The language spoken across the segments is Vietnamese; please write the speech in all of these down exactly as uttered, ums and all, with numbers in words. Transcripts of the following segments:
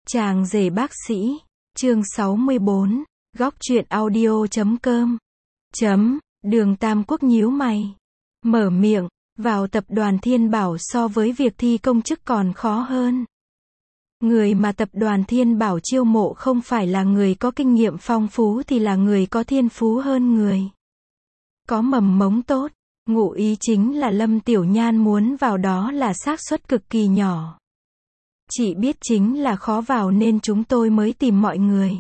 Chàng rể bác sĩ, chương sáu mươi bốn, góc truyện audio chấm com. Chấm, Đường Tam Quốc nhíu mày. Mở miệng, vào tập đoàn Thiên Bảo so với việc thi công chức còn khó hơn. Người mà tập đoàn Thiên Bảo chiêu mộ không phải là người có kinh nghiệm phong phú thì là người có thiên phú hơn người. Có mầm mống tốt, ngụ ý chính là Lâm Tiểu Nhan muốn vào đó là xác suất cực kỳ nhỏ. Chị biết chính là khó vào nên chúng tôi mới tìm mọi người.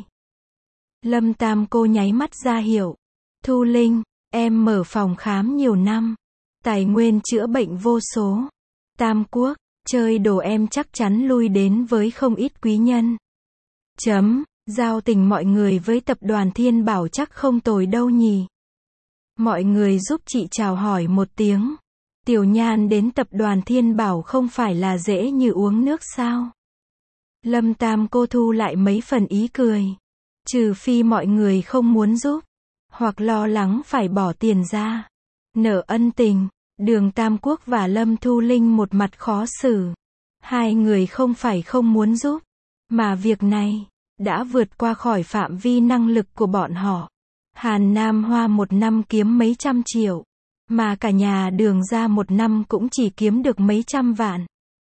Lâm Tam cô nháy mắt ra hiệu. Thu Linh, em mở phòng khám nhiều năm. Tài nguyên chữa bệnh vô số. Tam Quốc, chơi đồ em chắc chắn lui đến với không ít quý nhân. Chấm, giao tình mọi người với tập đoàn Thiên Bảo chắc không tồi đâu nhỉ. Mọi người giúp chị chào hỏi một tiếng. Tiểu Nhan đến tập đoàn Thiên Bảo không phải là dễ như uống nước sao? Lâm Tam cô thu lại mấy phần ý cười. Trừ phi mọi người không muốn giúp, hoặc lo lắng phải bỏ tiền ra. Nợ ân tình, Đường Tam Quốc và Lâm Thu Linh một mặt khó xử. Hai người không phải không muốn giúp, mà việc này đã vượt qua khỏi phạm vi năng lực của bọn họ. Hàn Nam Hoa một năm kiếm mấy trăm triệu, mà cả nhà Đường ra một năm cũng chỉ kiếm được mấy trăm vạn.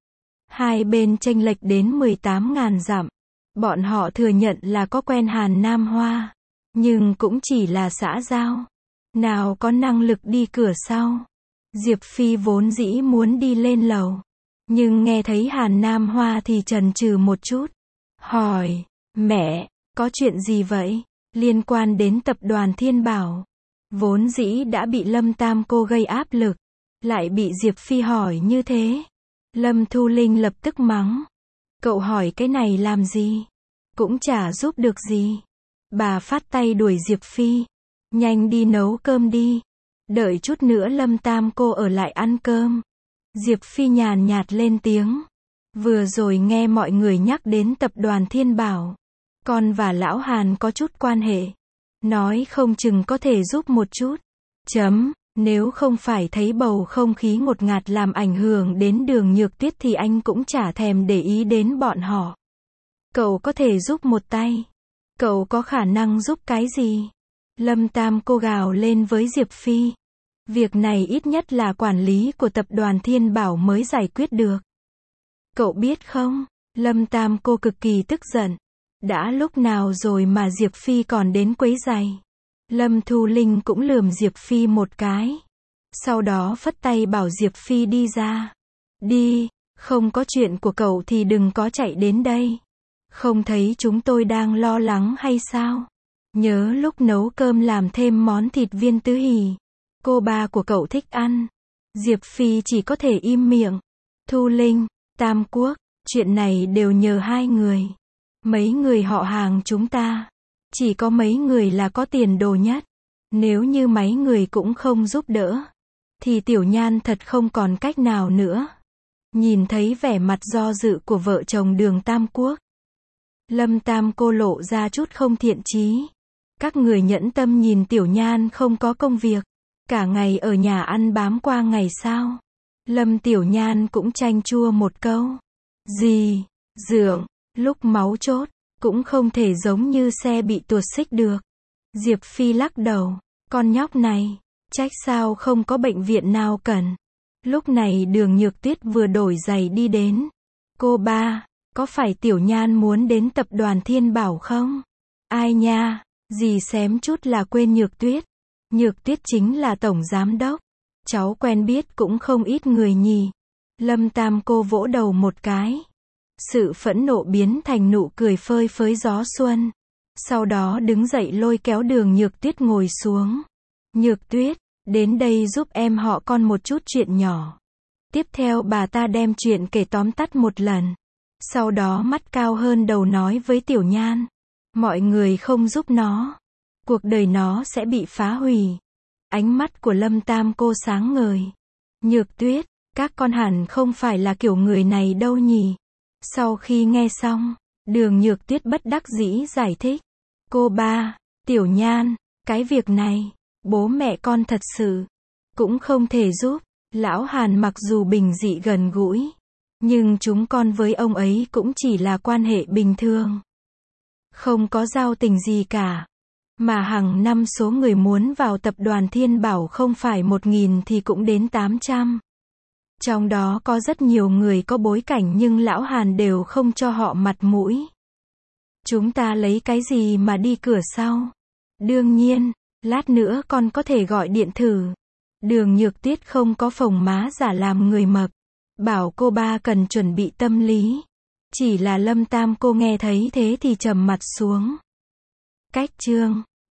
Hai bên chênh lệch đến mười tám ngàn dặm. Bọn họ thừa nhận là có quen Hàn Nam Hoa, nhưng cũng chỉ là xã giao. Nào có năng lực đi cửa sau. Diệp Phi vốn dĩ muốn đi lên lầu, nhưng nghe thấy Hàn Nam Hoa thì chần chừ một chút. Hỏi, mẹ, có chuyện gì vậy? Liên quan đến tập đoàn Thiên Bảo. Vốn dĩ đã bị Lâm Tam cô gây áp lực, lại bị Diệp Phi hỏi như thế. Lâm Thu Linh lập tức mắng. Cậu hỏi cái này làm gì? Cũng chả giúp được gì. Bà phát tay đuổi Diệp Phi. Nhanh đi nấu cơm đi. Đợi chút nữa Lâm Tam cô ở lại ăn cơm. Diệp Phi nhàn nhạt lên tiếng. Vừa rồi nghe mọi người nhắc đến tập đoàn Thiên Bảo. Con và lão Hàn có chút quan hệ. Nói không chừng có thể giúp một chút. Chấm, nếu không phải thấy bầu không khí ngột ngạt làm ảnh hưởng đến Đường Nhược Tuyết thì anh cũng chả thèm để ý đến bọn họ. Cậu có thể giúp một tay. Cậu có khả năng giúp cái gì? Lâm Tam cô gào lên với Diệp Phi. Việc này ít nhất là quản lý của tập đoàn Thiên Bảo mới giải quyết được. Cậu biết không? Lâm Tam cô cực kỳ tức giận. Đã lúc nào rồi mà Diệp Phi còn đến quấy giày. Lâm Thu Linh cũng lườm Diệp Phi một cái. Sau đó phất tay bảo Diệp Phi đi ra. Đi, không có chuyện của cậu thì đừng có chạy đến đây. Không thấy chúng tôi đang lo lắng hay sao? Nhớ lúc nấu cơm làm thêm món thịt viên tứ hỉ. Cô ba của cậu thích ăn. Diệp Phi chỉ có thể im miệng. Thu Linh, Tam Quốc, chuyện này đều nhờ hai người. Mấy người họ hàng chúng ta. Chỉ có mấy người là có tiền đồ nhất. Nếu như mấy người cũng không giúp đỡ, thì Tiểu Nhan thật không còn cách nào nữa. Nhìn thấy vẻ mặt do dự của vợ chồng Đường Tam Quốc, Lâm Tam cô lộ ra chút không thiện chí. Các người nhẫn tâm nhìn Tiểu Nhan không có công việc, cả ngày ở nhà ăn bám qua ngày sao? Lâm Tiểu Nhan cũng chanh chua một câu. Gì? Dượng, lúc máu chốt, cũng không thể giống như xe bị tuột xích được. Diệp Phi lắc đầu. Con nhóc này, trách sao không có bệnh viện nào cần. Lúc này Đường Nhược Tuyết vừa đổi giày đi đến. Cô ba, có phải Tiểu Nhan muốn đến tập đoàn Thiên Bảo không? Ai nha, dì xém chút là quên Nhược Tuyết. Nhược Tuyết chính là tổng giám đốc. Cháu quen biết cũng không ít người nhỉ. Lâm Tam cô vỗ đầu một cái. Sự phẫn nộ biến thành nụ cười phơi phới gió xuân. Sau đó đứng dậy lôi kéo Đường Nhược Tuyết ngồi xuống. Nhược Tuyết, đến đây giúp em họ con một chút chuyện nhỏ. Tiếp theo bà ta đem chuyện kể tóm tắt một lần. Sau đó mắt cao hơn đầu nói với Tiểu Nhan. Mọi người không giúp nó, cuộc đời nó sẽ bị phá hủy. Ánh mắt của Lâm Tam cô sáng ngời. Nhược Tuyết, các con hẳn không phải là kiểu người này đâu nhỉ. Sau khi nghe xong, Đường Nhược Tuyết bất đắc dĩ giải thích. Cô ba, Tiểu Nhan, cái việc này, bố mẹ con thật sự cũng không thể giúp. Lão Hàn mặc dù bình dị gần gũi, Nhưng chúng con với ông ấy cũng chỉ là quan hệ bình thường. Không có giao tình gì cả. Mà hàng năm số người muốn vào tập đoàn Thiên Bảo không phải một nghìn thì cũng đến tám trăm. Trong đó có rất nhiều người có bối cảnh nhưng lão Hàn đều không cho họ mặt mũi. Chúng ta lấy cái gì mà đi cửa sau? Đương nhiên, lát nữa con có thể gọi điện thử. Đường Nhược Tuyết không có phồng má giả làm người mập. Bảo cô ba cần chuẩn bị tâm lý. Chỉ là Lâm Tam cô nghe thấy thế thì trầm mặt xuống. Cách chương